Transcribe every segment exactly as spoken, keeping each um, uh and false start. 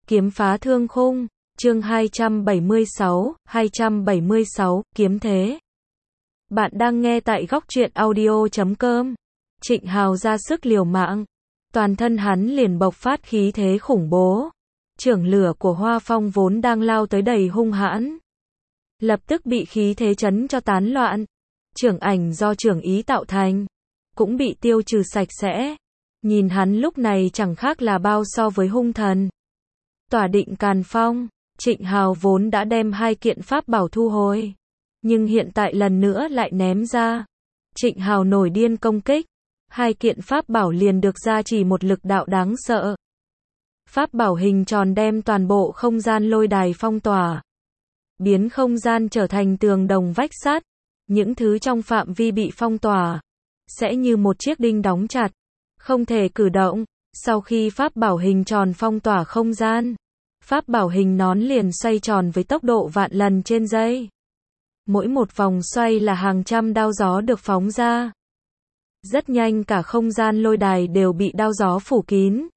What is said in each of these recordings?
Kiếm phá thương khung, chương hai trăm bảy mươi sáu, hai trăm bảy mươi sáu, kiếm thế. Bạn đang nghe tại góc truyện audio chấm com. Trịnh Hào ra sức liều mạng, toàn thân hắn liền bộc phát khí thế khủng bố. Chưởng lửa của Hoa Phong vốn đang lao tới đầy hung hãn, lập tức bị khí thế chấn cho tán loạn. Chưởng ảnh do chưởng ý tạo thành, cũng bị tiêu trừ sạch sẽ. Nhìn hắn lúc này chẳng khác là bao so với hung thần. Tỏa định càn phong, Trịnh Hào vốn đã đem hai kiện pháp bảo thu hồi, nhưng hiện tại lần nữa lại ném ra. Trịnh Hào nổi điên công kích, hai kiện pháp bảo liền được gia trì một lực đạo đáng sợ. Pháp bảo hình tròn đem toàn bộ không gian lôi đài phong tỏa, biến không gian trở thành tường đồng vách sắt. Những thứ trong phạm vi bị phong tỏa sẽ như một chiếc đinh đóng chặt, không thể cử động. Sau khi pháp bảo hình tròn phong tỏa không gian, pháp bảo hình nón liền xoay tròn với tốc độ vạn lần trên giây. Mỗi một vòng xoay là hàng trăm đao gió được phóng ra. Rất nhanh cả không gian lôi đài đều bị đao gió phủ kín.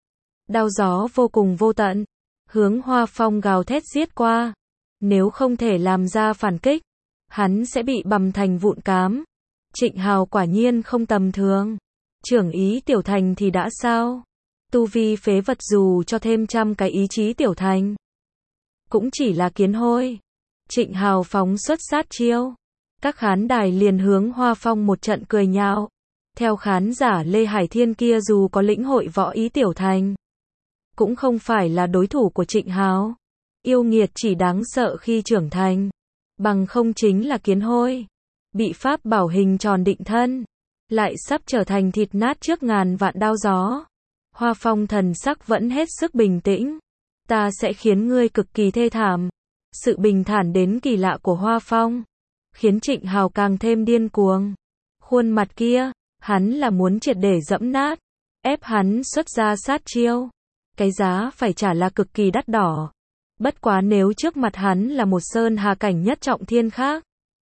Đao gió vô cùng vô tận, hướng Hoa Phong gào thét giết qua. Nếu không thể làm ra phản kích, hắn sẽ bị bằm thành vụn cám. Trịnh Hào quả nhiên không tầm thường. Chưởng ý tiểu thành thì đã sao? Tu vi phế vật dù cho thêm trăm cái ý chí tiểu thành, cũng chỉ là kiến hôi. Trịnh Hào phóng xuất sát chiêu. Các khán đài liền hướng Hoa Phong một trận cười nhạo. Theo khán giả Lê Hải Thiên kia dù có lĩnh hội võ ý tiểu thành, cũng không phải là đối thủ của Trịnh Hào. Yêu nghiệt chỉ đáng sợ khi trưởng thành, bằng không chính là kiến hôi. Bị pháp bảo hình tròn định thân, lại sắp trở thành thịt nát trước ngàn vạn đao gió. Hoa Phong thần sắc vẫn hết sức bình tĩnh. Ta sẽ khiến ngươi cực kỳ thê thảm. Sự bình thản đến kỳ lạ của Hoa Phong khiến Trịnh Hào càng thêm điên cuồng. Khuôn mặt kia, hắn là muốn triệt để dẫm nát, ép hắn xuất ra sát chiêu. Cái giá phải trả là cực kỳ đắt đỏ. Bất quá nếu trước mặt hắn là một sơn hà cảnh nhất trọng thiên khác,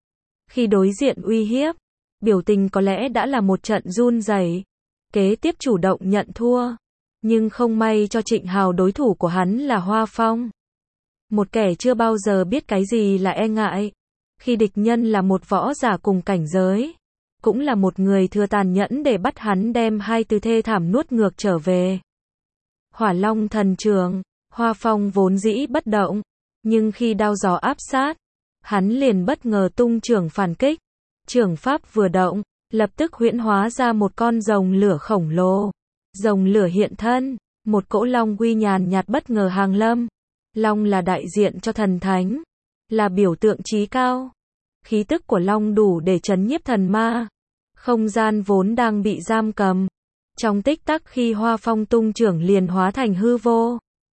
khi đối diện uy hiếp, biểu tình có lẽ đã là một trận run rẩy, kế tiếp chủ động nhận thua. Nhưng không may cho Trịnh Hào, đối thủ của hắn là Hoa Phong, một kẻ chưa bao giờ biết cái gì là e ngại. Khi địch nhân là một võ giả cùng cảnh giới, cũng là một người thừa tàn nhẫn để bắt hắn đem hai từ thê thảm nuốt ngược trở về. Hỏa Long thần trường, Hoa Phong vốn dĩ bất động, nhưng khi đao gió áp sát, hắn liền bất ngờ tung chưởng phản kích. Chưởng pháp vừa động, lập tức huyễn hóa ra một con rồng lửa khổng lồ. Rồng lửa hiện thân, một cỗ long uy nhàn nhạt bất ngờ hàng lâm. Long là đại diện cho thần thánh, là biểu tượng chí cao. Khí tức của long đủ để trấn nhiếp thần ma. Không gian vốn đang bị giam cầm, trong tích tắc khi Hoa Phong tung chưởng liền hóa thành hư vô.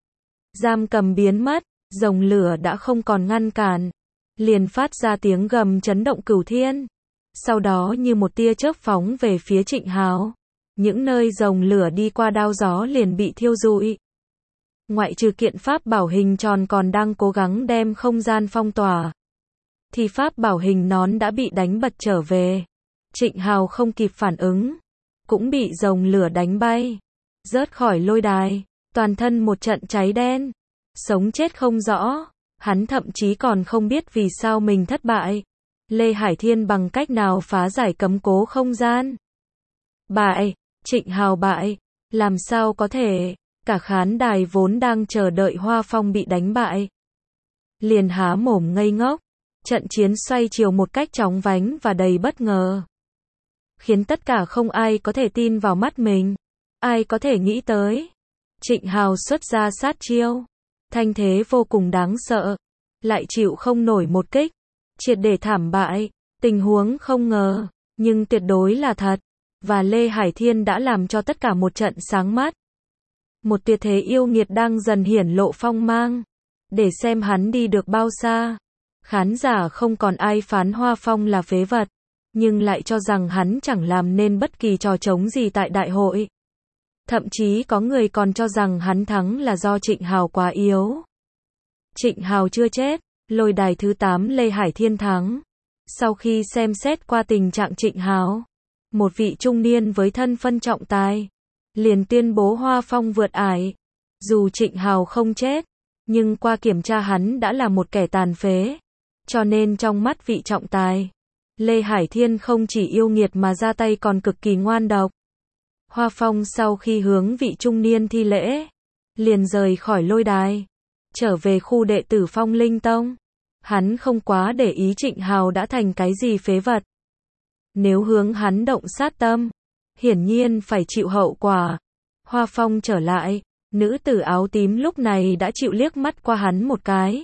Giam cầm biến mất, rồng lửa đã không còn ngăn cản, liền phát ra tiếng gầm chấn động cửu thiên. Sau đó như một tia chớp phóng về phía Trịnh Hào. Những nơi rồng lửa đi qua đao gió liền bị thiêu rụi. Ngoại trừ kiện pháp bảo hình tròn còn đang cố gắng đem không gian phong tỏa, thì pháp bảo hình nón đã bị đánh bật trở về. Trịnh Hào không kịp phản ứng, cũng bị rồng lửa đánh bay, rớt khỏi lôi đài, toàn thân một trận cháy đen, sống chết không rõ. Hắn thậm chí còn không biết vì sao mình thất bại. Lê Hải Thiên bằng cách nào phá giải cấm cố không gian. Bại, Trịnh Hào bại, làm sao có thể? Cả khán đài vốn đang chờ đợi Hoa Phong bị đánh bại, liền há mồm ngây ngốc. Trận chiến xoay chiều một cách chóng vánh và đầy bất ngờ, khiến tất cả không ai có thể tin vào mắt mình. Ai có thể nghĩ tới, Trịnh Hào xuất ra sát chiêu, thanh thế vô cùng đáng sợ, lại chịu không nổi một kích, triệt để thảm bại. Tình huống không ngờ, nhưng tuyệt đối là thật, và Lê Hải Thiên đã làm cho tất cả một trận sáng mắt. Một tuyệt thế yêu nghiệt đang dần hiển lộ phong mang, để xem hắn đi được bao xa. Khán giả không còn ai phán Hoa Phong là phế vật, nhưng lại cho rằng hắn chẳng làm nên bất kỳ trò trống gì tại đại hội. Thậm chí có người còn cho rằng hắn thắng là do Trịnh Hào quá yếu. Trịnh Hào chưa chết, lôi đài thứ tám Lê Hải Thiên thắng. Sau khi xem xét qua tình trạng Trịnh Hào, một vị trung niên với thân phân trọng tài liền tuyên bố Hoa Phong vượt ải. Dù Trịnh Hào không chết, nhưng qua kiểm tra hắn đã là một kẻ tàn phế. Cho nên trong mắt vị trọng tài, Lê Hải Thiên không chỉ yêu nghiệt mà ra tay còn cực kỳ ngoan độc. Hoa Phong sau khi hướng vị trung niên thi lễ, liền rời khỏi lôi đài, trở về khu đệ tử Phong Linh Tông. Hắn không quá để ý Trịnh Hào đã thành cái gì phế vật. Nếu hướng hắn động sát tâm, hiển nhiên phải chịu hậu quả. Hoa Phong trở lại, nữ tử áo tím lúc này đã chịu liếc mắt qua hắn một cái.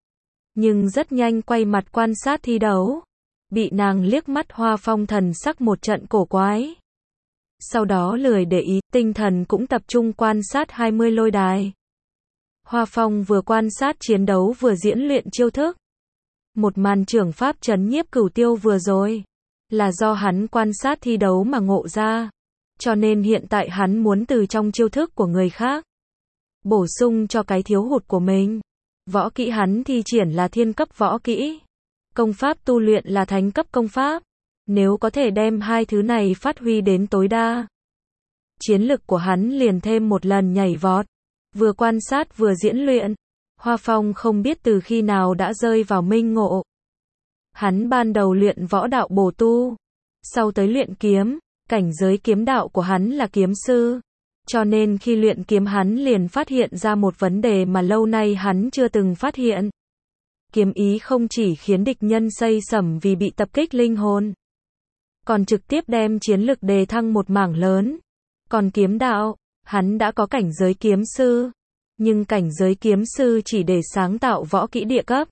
Nhưng rất nhanh quay mặt quan sát thi đấu. Bị nàng liếc mắt Hoa Phong thần sắc một trận cổ quái. Sau đó lười để ý, tinh thần cũng tập trung quan sát hai mươi lôi đài. Hoa Phong vừa quan sát chiến đấu vừa diễn luyện chiêu thức. Một màn trưởng pháp trấn nhiếp cửu tiêu vừa rồi, là do hắn quan sát thi đấu mà ngộ ra. Cho nên hiện tại hắn muốn từ trong chiêu thức của người khác, bổ sung cho cái thiếu hụt của mình. Võ kỹ hắn thi triển là thiên cấp võ kỹ. Công pháp tu luyện là thánh cấp công pháp. Nếu có thể đem hai thứ này phát huy đến tối đa, chiến lực của hắn liền thêm một lần nhảy vọt. Vừa quan sát vừa diễn luyện, Hoa Phong không biết từ khi nào đã rơi vào minh ngộ. Hắn ban đầu luyện võ đạo bổ tu, sau tới luyện kiếm, cảnh giới kiếm đạo của hắn là kiếm sư. Cho nên khi luyện kiếm hắn liền phát hiện ra một vấn đề mà lâu nay hắn chưa từng phát hiện. Kiếm ý không chỉ khiến địch nhân xây sẩm vì bị tập kích linh hồn, còn trực tiếp đem chiến lực đề thăng một mảng lớn. Còn kiếm đạo, hắn đã có cảnh giới kiếm sư, nhưng cảnh giới kiếm sư chỉ để sáng tạo võ kỹ địa cấp,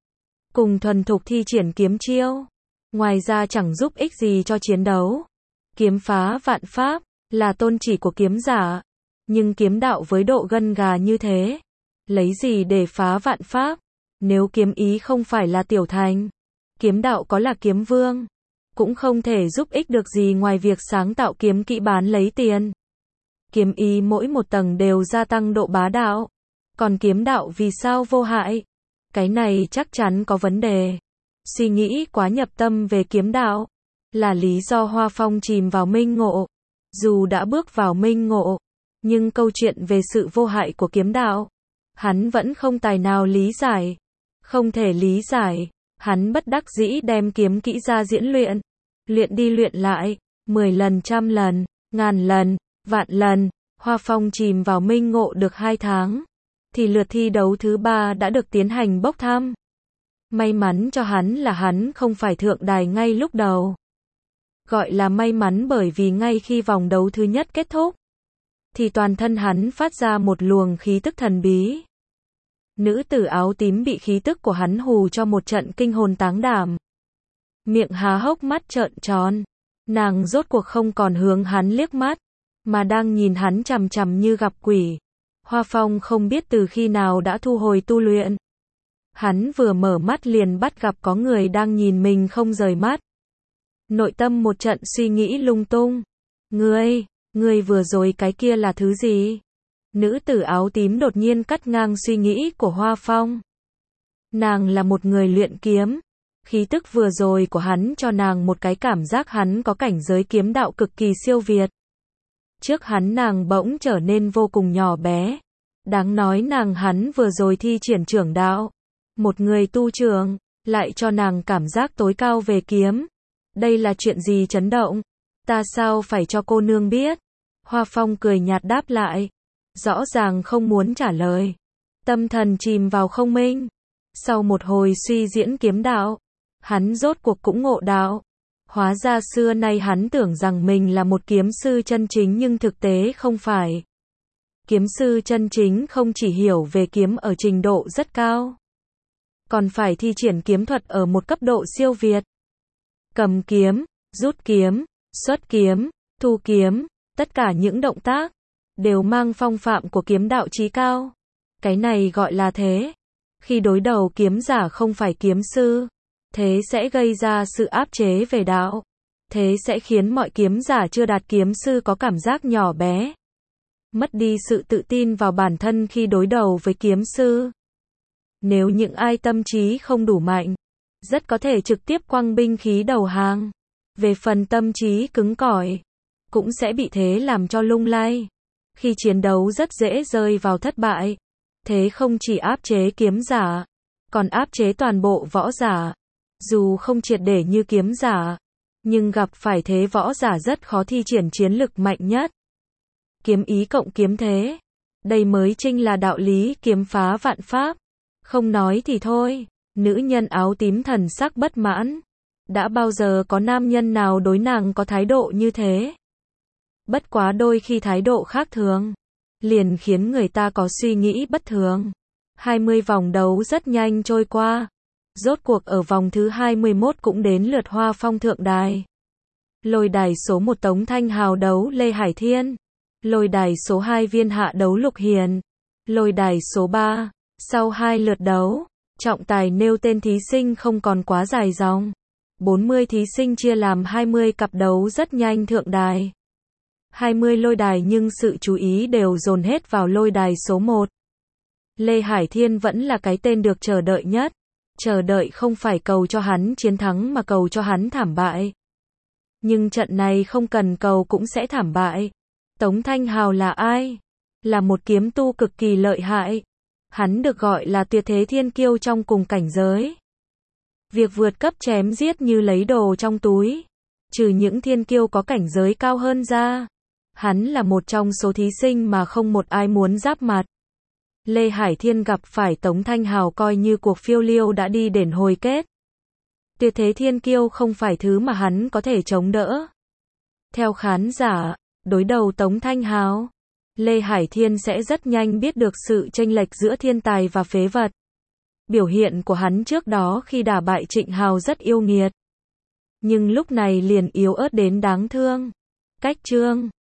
cùng thuần thục thi triển kiếm chiêu, ngoài ra chẳng giúp ích gì cho chiến đấu. Kiếm phá vạn pháp là tôn chỉ của kiếm giả, nhưng kiếm đạo với độ gân gà như thế, lấy gì để phá vạn pháp? Nếu kiếm ý không phải là tiểu thành, kiếm đạo có là kiếm vương, cũng không thể giúp ích được gì ngoài việc sáng tạo kiếm kỹ bán lấy tiền. Kiếm ý mỗi một tầng đều gia tăng độ bá đạo, còn kiếm đạo vì sao vô hại? Cái này chắc chắn có vấn đề. Suy nghĩ quá nhập tâm về kiếm đạo, là lý do Hoa Phong chìm vào minh ngộ. Dù đã bước vào minh ngộ, nhưng câu chuyện về sự vô hại của kiếm đạo, hắn vẫn không tài nào lý giải. Không thể lý giải, hắn bất đắc dĩ đem kiếm kỹ ra diễn luyện. Luyện đi luyện lại, mười lần, trăm lần, ngàn lần, vạn lần. Hoa Phong chìm vào minh ngộ được hai tháng, thì lượt thi đấu thứ ba đã được tiến hành bốc thăm. May mắn cho hắn là hắn không phải thượng đài ngay lúc đầu. Gọi là may mắn bởi vì ngay khi vòng đấu thứ nhất kết thúc, thì toàn thân hắn phát ra một luồng khí tức thần bí. Nữ tử áo tím bị khí tức của hắn hù cho một trận kinh hồn táng đảm. Miệng há hốc mắt trợn tròn. Nàng rốt cuộc không còn hướng hắn liếc mắt, mà đang nhìn hắn chằm chằm như gặp quỷ. Hoa Phong không biết từ khi nào đã thu hồi tu luyện. Hắn vừa mở mắt liền bắt gặp có người đang nhìn mình không rời mắt. Nội tâm một trận suy nghĩ lung tung. Ngươi, ngươi vừa rồi cái kia là thứ gì? Nữ tử áo tím đột nhiên cắt ngang suy nghĩ của Hoa Phong. Nàng là một người luyện kiếm. Khí tức vừa rồi của hắn cho nàng một cái cảm giác hắn có cảnh giới kiếm đạo cực kỳ siêu việt. Trước hắn nàng bỗng trở nên vô cùng nhỏ bé. Đáng nói nàng hắn vừa rồi thi triển trưởng đạo. Một người tu trưởng, lại cho nàng cảm giác tối cao về kiếm. Đây là chuyện gì chấn động? Ta sao phải cho cô nương biết? Hoa Phong cười nhạt đáp lại. Rõ ràng không muốn trả lời. Tâm thần chìm vào không minh. Sau một hồi suy diễn kiếm đạo, hắn rốt cuộc cũng ngộ đạo. Hóa ra xưa nay hắn tưởng rằng mình là một kiếm sư chân chính nhưng thực tế không phải. Kiếm sư chân chính không chỉ hiểu về kiếm ở trình độ rất cao, còn phải thi triển kiếm thuật ở một cấp độ siêu việt. Cầm kiếm, rút kiếm, xuất kiếm, thu kiếm, tất cả những động tác đều mang phong phạm của kiếm đạo chí cao. Cái này gọi là thế. Khi đối đầu kiếm giả không phải kiếm sư, thế sẽ gây ra sự áp chế về đạo. Thế sẽ khiến mọi kiếm giả chưa đạt kiếm sư có cảm giác nhỏ bé, mất đi sự tự tin vào bản thân khi đối đầu với kiếm sư. Nếu những ai tâm trí không đủ mạnh, rất có thể trực tiếp quăng binh khí đầu hàng. Về phần tâm trí cứng cỏi, cũng sẽ bị thế làm cho lung lay. Khi chiến đấu rất dễ rơi vào thất bại. Thế không chỉ áp chế kiếm giả, còn áp chế toàn bộ võ giả. Dù không triệt để như kiếm giả, nhưng gặp phải thế võ giả rất khó thi triển chiến lực mạnh nhất. Kiếm ý cộng kiếm thế. Đây mới chính là đạo lý kiếm phá vạn pháp. Không nói thì thôi, nữ nhân áo tím thần sắc bất mãn. Đã bao giờ có nam nhân nào đối nàng có thái độ như thế? Bất quá đôi khi thái độ khác thường, liền khiến người ta có suy nghĩ bất thường. hai mươi vòng đấu rất nhanh trôi qua. Rốt cuộc ở vòng thứ hai mươi mốt cũng đến lượt Hoa Phong thượng đài. Lôi đài số một Tống Thanh Hào đấu Lê Hải Thiên. Lôi đài số hai Viên Hạ đấu Lục Hiền. Lôi đài số ba, sau hai lượt đấu, trọng tài nêu tên thí sinh không còn quá dài dòng. bốn mươi thí sinh chia làm hai mươi cặp đấu rất nhanh thượng đài. hai mươi lôi đài nhưng sự chú ý đều dồn hết vào lôi đài số một. Lê Hải Thiên vẫn là cái tên được chờ đợi nhất. Chờ đợi không phải cầu cho hắn chiến thắng mà cầu cho hắn thảm bại. Nhưng trận này không cần cầu cũng sẽ thảm bại. Tống Thanh Hào là ai? Là một kiếm tu cực kỳ lợi hại. Hắn được gọi là tuyệt thế thiên kiêu trong cùng cảnh giới. Việc vượt cấp chém giết như lấy đồ trong túi. Trừ những thiên kiêu có cảnh giới cao hơn ra, hắn là một trong số thí sinh mà không một ai muốn giáp mặt. Lê Hải Thiên gặp phải Tống Thanh Hào coi như cuộc phiêu lưu đã đi đến hồi kết. Tuyệt thế thiên kiêu không phải thứ mà hắn có thể chống đỡ. Theo khán giả, đối đầu Tống Thanh Hào, Lê Hải Thiên sẽ rất nhanh biết được sự chênh lệch giữa thiên tài và phế vật. Biểu hiện của hắn trước đó khi đả bại Trịnh Hào rất yêu nghiệt. Nhưng lúc này liền yếu ớt đến đáng thương. Cách chương